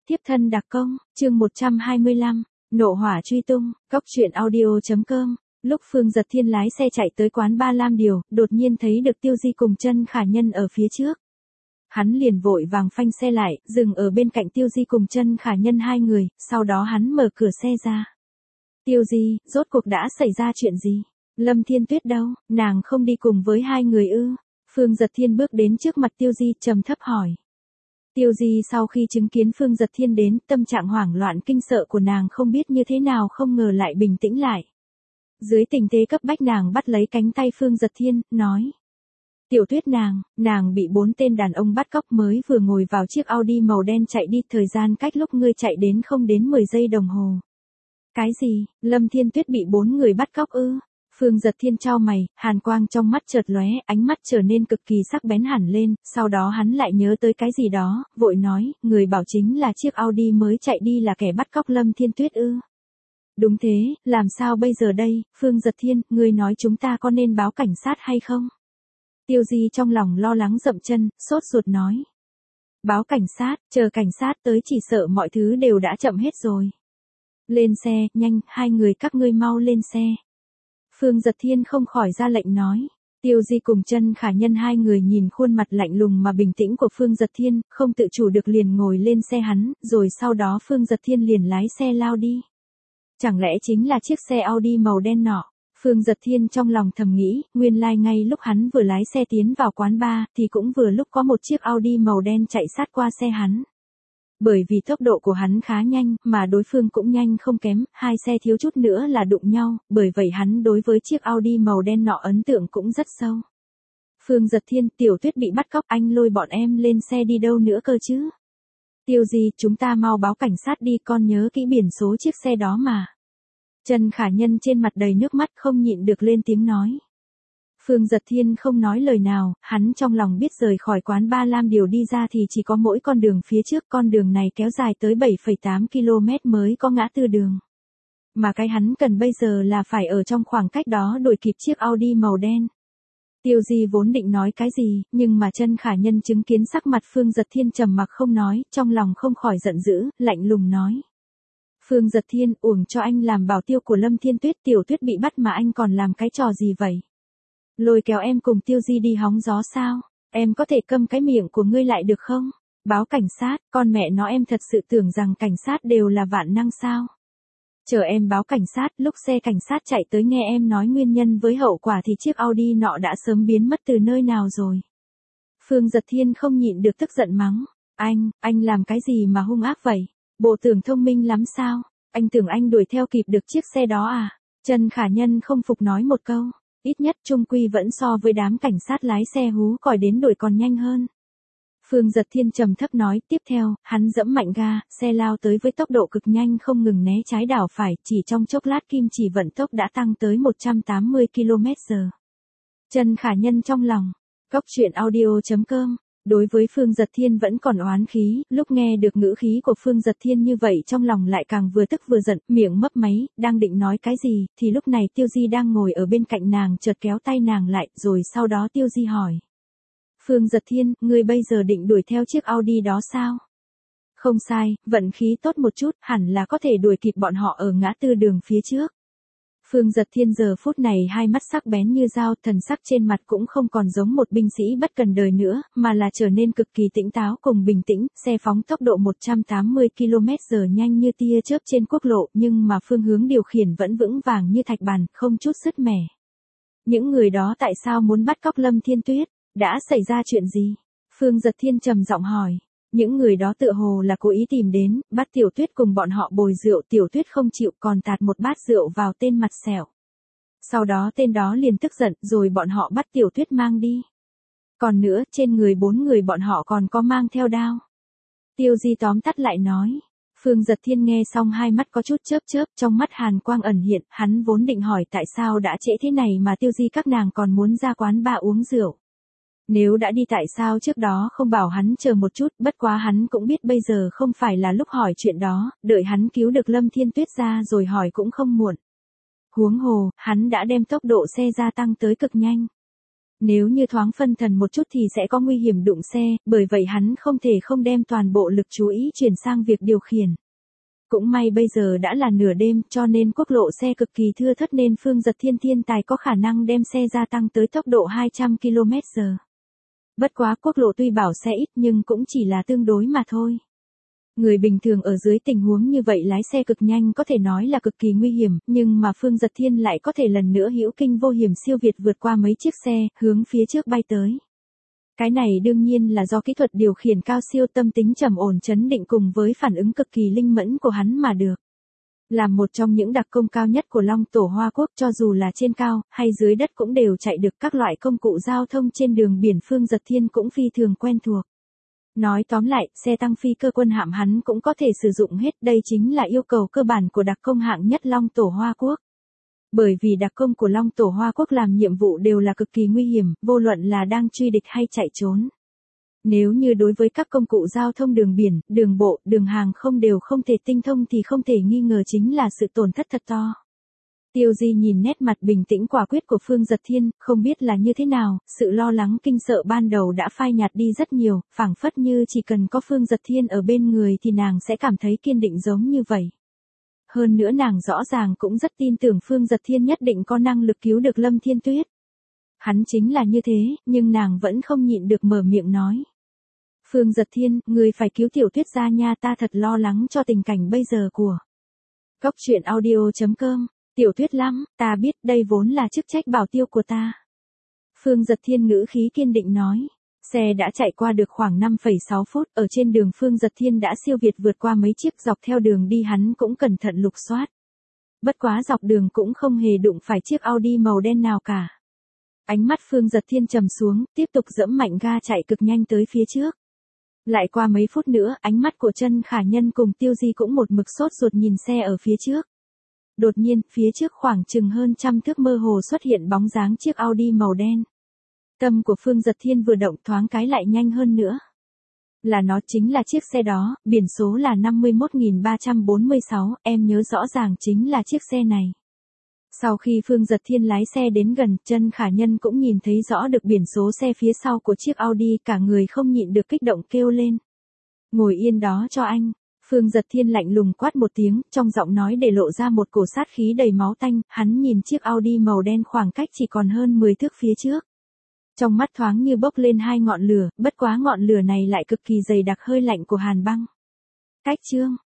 Tiếp thân đặc công, chương 125, nộ hỏa truy tung, cóc truyện audio.com. Lúc Phương Dật Thiên lái xe chạy tới quán Ba Lam Điều, đột nhiên thấy được Tiêu Di cùng Chân Khả Nhân ở phía trước. Hắn liền vội vàng phanh xe lại, dừng ở bên cạnh Tiêu Di cùng Chân Khả Nhân hai người, sau đó hắn mở cửa xe ra. Tiêu Di, rốt cuộc đã xảy ra chuyện gì? Lâm Thiên Tuyết đâu, nàng không đi cùng với hai người ư? Phương Dật Thiên bước đến trước mặt Tiêu Di trầm thấp hỏi. Tiêu Di sau khi chứng kiến Phương Dật Thiên đến, tâm trạng hoảng loạn kinh sợ của nàng không biết như thế nào không ngờ lại bình tĩnh lại. Dưới tình thế cấp bách nàng bắt lấy cánh tay Phương Dật Thiên, nói. Tiểu Tuyết nàng bị 4 tên đàn ông bắt cóc mới vừa ngồi vào chiếc Audi màu đen chạy đi, thời gian cách lúc ngươi chạy đến không đến 10 giây đồng hồ. Cái gì, Lâm Thiên Tuyết bị 4 người bắt cóc ư? Phương Dật Thiên chau mày, hàn quang trong mắt chợt lóe, ánh mắt trở nên cực kỳ sắc bén hẳn lên, sau đó hắn lại nhớ tới cái gì đó, vội nói, người bảo chính là chiếc Audi mới chạy đi là kẻ bắt cóc Lâm Thiên Tuyết ư? Đúng thế, làm sao bây giờ đây, Phương Dật Thiên, ngươi nói chúng ta có nên báo cảnh sát hay không? Tiêu Di trong lòng lo lắng dậm chân, sốt ruột nói. Báo cảnh sát, chờ cảnh sát tới chỉ sợ mọi thứ đều đã chậm hết rồi. Lên xe, nhanh, hai người các ngươi mau lên xe. Phương Dật Thiên không khỏi ra lệnh nói. Tiêu Di cùng Chân Khả Nhân hai người nhìn khuôn mặt lạnh lùng mà bình tĩnh của Phương Dật Thiên, không tự chủ được liền ngồi lên xe hắn, rồi sau đó Phương Dật Thiên liền lái xe lao đi. Chẳng lẽ chính là chiếc xe Audi màu đen nọ? Phương Dật Thiên trong lòng thầm nghĩ, nguyên lai ngay lúc hắn vừa lái xe tiến vào quán bar, thì cũng vừa lúc có một chiếc Audi màu đen chạy sát qua xe hắn. Bởi vì tốc độ của hắn khá nhanh, mà đối phương cũng nhanh không kém, hai xe thiếu chút nữa là đụng nhau, bởi vậy hắn đối với chiếc Audi màu đen nọ ấn tượng cũng rất sâu. Phương Dật Thiên, Tiểu Tuyết bị bắt cóc, anh lôi bọn em lên xe đi đâu nữa cơ chứ? Tiêu Di, chúng ta mau báo cảnh sát đi, con nhớ kỹ biển số chiếc xe đó mà. Chân Khả Nhân trên mặt đầy nước mắt không nhịn được lên tiếng nói. Phương Dật Thiên không nói lời nào, hắn trong lòng biết rời khỏi quán Ba Lam Điều đi ra thì chỉ có mỗi con đường phía trước, con đường này kéo dài tới 7,8 km mới có ngã tư đường. Mà cái hắn cần bây giờ là phải ở trong khoảng cách đó đuổi kịp chiếc Audi màu đen. Tiêu Di vốn định nói cái gì, nhưng mà Chân Khả Nhân chứng kiến sắc mặt Phương Dật Thiên trầm mặc không nói, trong lòng không khỏi giận dữ, lạnh lùng nói. Phương Dật Thiên, uổng cho anh làm bảo tiêu của Lâm Thiên Tuyết, Tiểu Tuyết bị bắt mà anh còn làm cái trò gì vậy? Lôi kéo em cùng Tiêu Di đi hóng gió sao? Em có thể câm cái miệng của ngươi lại được không? Báo cảnh sát, con mẹ nó, em thật sự tưởng rằng cảnh sát đều là vạn năng sao? Chờ em báo cảnh sát, lúc xe cảnh sát chạy tới nghe em nói nguyên nhân với hậu quả thì chiếc Audi nọ đã sớm biến mất từ nơi nào rồi. Phương Dật Thiên không nhịn được tức giận mắng. Anh làm cái gì mà hung ác vậy? Bộ tưởng thông minh lắm sao? Anh tưởng anh đuổi theo kịp được chiếc xe đó à? Chân Khả Nhân không phục nói một câu. Ít nhất chung quy vẫn so với đám cảnh sát lái xe hú còi đến đuổi còn nhanh hơn. Phương Dật Thiên trầm thấp nói, tiếp theo, hắn giẫm mạnh ga, xe lao tới với tốc độ cực nhanh không ngừng né trái đảo phải, chỉ trong chốc lát kim chỉ vận tốc đã tăng tới 180 km/h. Chân Khả Nhân trong lòng, cóc truyện audio.com. Đối với Phương Dật Thiên vẫn còn oán khí, lúc nghe được ngữ khí của Phương Dật Thiên như vậy trong lòng lại càng vừa tức vừa giận, miệng mấp máy, đang định nói cái gì, thì lúc này Tiêu Di đang ngồi ở bên cạnh nàng chợt kéo tay nàng lại, rồi sau đó Tiêu Di hỏi. Phương Dật Thiên, ngươi bây giờ định đuổi theo chiếc Audi đó sao? Không sai, vận khí tốt một chút, hẳn là có thể đuổi kịp bọn họ ở ngã tư đường phía trước. Phương Dật Thiên giờ phút này hai mắt sắc bén như dao, thần sắc trên mặt cũng không còn giống một binh sĩ bất cần đời nữa, mà là trở nên cực kỳ tỉnh táo cùng bình tĩnh, xe phóng tốc độ 180 km/h nhanh như tia chớp trên quốc lộ, nhưng mà phương hướng điều khiển vẫn vững vàng như thạch bàn, không chút sứt mẻ. Những người đó tại sao muốn bắt cóc Lâm Thiên Tuyết? Đã xảy ra chuyện gì? Phương Dật Thiên trầm giọng hỏi. Những người đó tựa hồ là cố ý tìm đến, bắt Tiểu Tuyết cùng bọn họ bồi rượu, Tiểu Tuyết không chịu còn tạt một bát rượu vào tên mặt sẹo. Sau đó tên đó liền tức giận, rồi bọn họ bắt Tiểu Tuyết mang đi. Còn nữa, trên người 4 người bọn họ còn có mang theo đao. Tiêu Di tóm tắt lại nói. Phương Dật Thiên nghe xong hai mắt có chút chớp chớp, trong mắt hàn quang ẩn hiện, hắn vốn định hỏi tại sao đã trễ thế này mà Tiêu Di các nàng còn muốn ra quán bar uống rượu. Nếu đã đi tại sao trước đó không bảo hắn chờ một chút, bất quá hắn cũng biết bây giờ không phải là lúc hỏi chuyện đó, đợi hắn cứu được Lâm Thiên Tuyết ra rồi hỏi cũng không muộn. Huống hồ, hắn đã đem tốc độ xe gia tăng tới cực nhanh. Nếu như thoáng phân thần một chút thì sẽ có nguy hiểm đụng xe, bởi vậy hắn không thể không đem toàn bộ lực chú ý chuyển sang việc điều khiển. Cũng may bây giờ đã là nửa đêm cho nên quốc lộ xe cực kỳ thưa thớt nên Phương Giật Thiên thiên tài có khả năng đem xe gia tăng tới tốc độ 200 km/h. Bất quá quốc lộ tuy bảo xe ít nhưng cũng chỉ là tương đối mà thôi. Người bình thường ở dưới tình huống như vậy lái xe cực nhanh có thể nói là cực kỳ nguy hiểm, nhưng mà Phương Giật Thiên lại có thể lần nữa hữu kinh vô hiểm siêu việt vượt qua mấy chiếc xe, hướng phía trước bay tới. Cái này đương nhiên là do kỹ thuật điều khiển cao siêu, tâm tính trầm ổn chấn định cùng với phản ứng cực kỳ linh mẫn của hắn mà được. Là một trong những đặc công cao nhất của Long Tổ Hoa Quốc, cho dù là trên cao hay dưới đất cũng đều chạy được, các loại công cụ giao thông trên đường biển Phương Giật Thiên cũng phi thường quen thuộc. Nói tóm lại, xe tăng phi cơ quân hạm hắn cũng có thể sử dụng hết, đây chính là yêu cầu cơ bản của đặc công hạng nhất Long Tổ Hoa Quốc. Bởi vì đặc công của Long Tổ Hoa Quốc làm nhiệm vụ đều là cực kỳ nguy hiểm, vô luận là đang truy địch hay chạy trốn. Nếu như đối với các công cụ giao thông đường biển, đường bộ, đường hàng không đều không thể tinh thông thì không thể nghi ngờ chính là sự tổn thất thật to. Tiêu Di nhìn nét mặt bình tĩnh quả quyết của Phương Giật Thiên, không biết là như thế nào, sự lo lắng kinh sợ ban đầu đã phai nhạt đi rất nhiều, phảng phất như chỉ cần có Phương Giật Thiên ở bên người thì nàng sẽ cảm thấy kiên định giống như vậy. Hơn nữa nàng rõ ràng cũng rất tin tưởng Phương Giật Thiên nhất định có năng lực cứu được Lâm Thiên Tuyết. Hắn chính là như thế, nhưng nàng vẫn không nhịn được mở miệng nói. Phương Giật Thiên, người phải cứu Tiểu Tuyết ra nha, ta thật lo lắng cho tình cảnh bây giờ của. Góc truyện audio.com, Tiểu Tuyết lắm, ta biết đây vốn là chức trách bảo tiêu của ta. Phương Giật Thiên ngữ khí kiên định nói. Xe đã chạy qua được khoảng 5,6 phút, ở trên đường Phương Giật Thiên đã siêu việt vượt qua mấy chiếc, dọc theo đường đi hắn cũng cẩn thận lục soát. Bất quá dọc đường cũng không hề đụng phải chiếc Audi màu đen nào cả. Ánh mắt Phương Giật Thiên trầm xuống, tiếp tục giẫm mạnh ga chạy cực nhanh tới phía trước. Lại qua mấy phút nữa, ánh mắt của Chân Khả Nhân cùng Tiêu Di cũng một mực sốt ruột nhìn xe ở phía trước. Đột nhiên, phía trước khoảng chừng hơn 100 thước mơ hồ xuất hiện bóng dáng chiếc Audi màu đen. Tâm của Phương Giật Thiên vừa động thoáng cái lại nhanh hơn nữa. Là nó, chính là chiếc xe đó, biển số là 51.346, em nhớ rõ ràng chính là chiếc xe này. Sau khi Phương Giật Thiên lái xe đến gần, Chân Khả Nhân cũng nhìn thấy rõ được biển số xe phía sau của chiếc Audi, cả người không nhịn được kích động kêu lên. Ngồi yên đó cho anh. Phương Giật Thiên lạnh lùng quát một tiếng, trong giọng nói để lộ ra một cổ sát khí đầy máu tanh, hắn nhìn chiếc Audi màu đen khoảng cách chỉ còn hơn 10 thước phía trước. Trong mắt thoáng như bốc lên hai ngọn lửa, bất quá ngọn lửa này lại cực kỳ dày đặc hơi lạnh của hàn băng. Cách chương